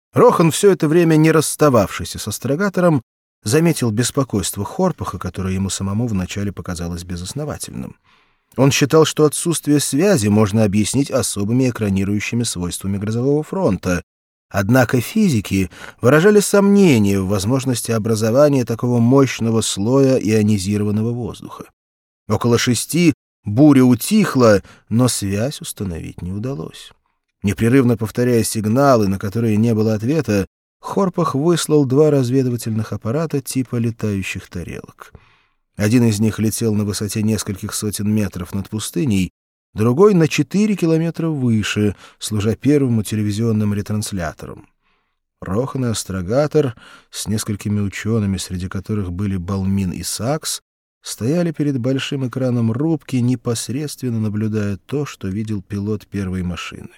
Рохан, все это время не расстававшийся с астрогатором, заметил беспокойство Хорпаха, которое ему самому вначале показалось безосновательным. Он считал, что отсутствие связи можно объяснить особыми экранирующими свойствами грозового фронта. Однако физики выражали сомнения в возможности образования такого мощного слоя ионизированного воздуха. Около 6 буря утихла, но связь установить не удалось. Непрерывно повторяя сигналы, на которые не было ответа, Хорпах выслал 2 разведывательных аппарата типа летающих тарелок. Один из них летел на высоте нескольких сотен метров над пустыней, другой — на 4 километра выше, служа первым телевизионным ретранслятором. Рохан и астрогатор с несколькими учеными, среди которых были Балмин и Сакс, стояли перед большим экраном рубки, непосредственно наблюдая то, что видел пилот первой машины.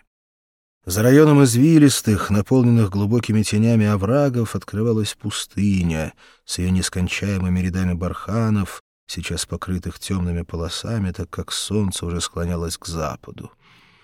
За районом извилистых, наполненных глубокими тенями оврагов, открывалась пустыня с ее нескончаемыми рядами барханов, сейчас покрытых темными полосами, так как солнце уже склонялось к западу.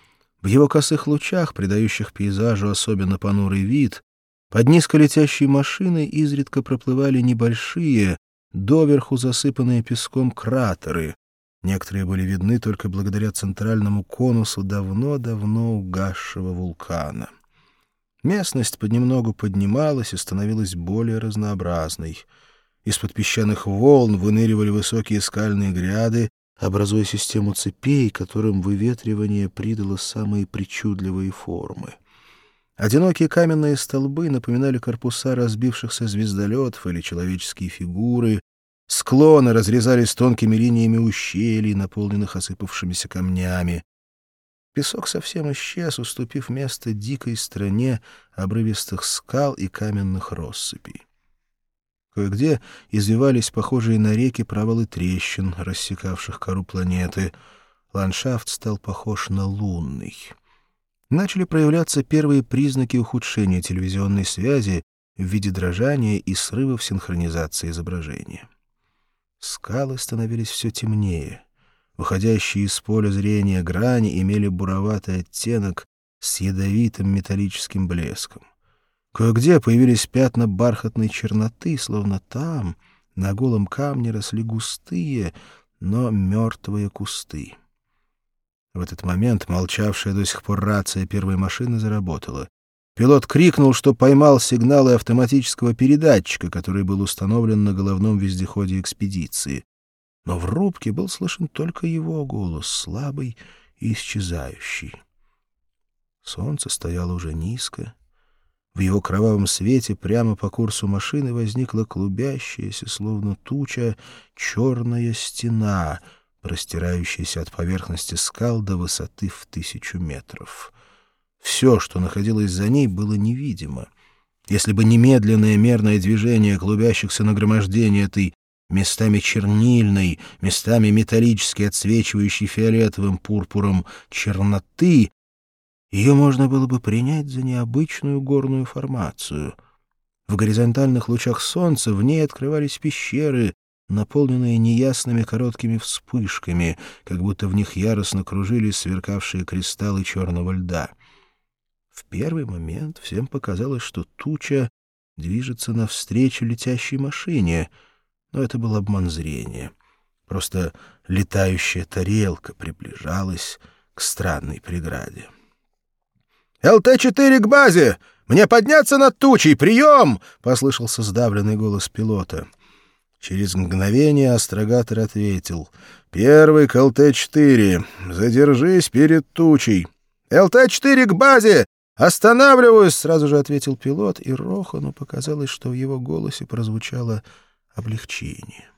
В его косых лучах, придающих пейзажу особенно понурый вид, под низколетящей машиной изредка проплывали небольшие, доверху засыпанные песком кратеры. Некоторые были видны только благодаря центральному конусу давно-давно угасшего вулкана. Местность понемногу поднималась и становилась более разнообразной. Из-под песчаных волн выныривали высокие скальные гряды, образуя систему цепей, которым выветривание придало самые причудливые формы. Одинокие каменные столбы напоминали корпуса разбившихся звездолетов или человеческие фигуры. Склоны разрезались тонкими линиями ущелий, наполненных осыпавшимися камнями. Песок совсем исчез, уступив место дикой стране обрывистых скал и каменных россыпей. Кое-где извивались похожие на реки провалы трещин, рассекавших кору планеты. Ландшафт стал похож на лунный. Начали проявляться первые признаки ухудшения телевизионной связи в виде дрожания и срывов синхронизации изображения. Скалы становились все темнее. Выходящие из поля зрения грани имели буроватый оттенок с ядовитым металлическим блеском. Кое-где появились пятна бархатной черноты, словно там, на голом камне, росли густые, но мертвые кусты. В этот момент молчавшая до сих пор рация первой машины заработала. Пилот крикнул, что поймал сигналы автоматического передатчика, который был установлен на головном вездеходе экспедиции. Но в рубке был слышен только его голос, слабый и исчезающий. Солнце стояло уже низко. В его кровавом свете прямо по курсу машины возникла клубящаяся, словно туча, черная стена, простирающаяся от поверхности скал до высоты в 1000 метров. Все, что находилось за ней, было невидимо. Если бы не медленное мерное движение клубящихся нагромождений этой местами чернильной, местами металлически отсвечивающей фиолетовым пурпуром черноты, ее можно было бы принять за необычную горную формацию. В горизонтальных лучах солнца в ней открывались пещеры, наполненные неясными короткими вспышками, как будто в них яростно кружились сверкавшие кристаллы черного льда. В первый момент всем показалось, что туча движется навстречу летящей машине, но это был обман зрения. Просто летающая тарелка приближалась к странной преграде. «ЛТ-4 к базе! Мне подняться над тучей! Прием!» — послышался сдавленный голос пилота. Через мгновение астрогатор ответил: «Первый к ЛТ-4. Задержись перед тучей». «ЛТ-4 к базе! Останавливаюсь!» — сразу же ответил пилот, и Рохану показалось, что в его голосе прозвучало облегчение.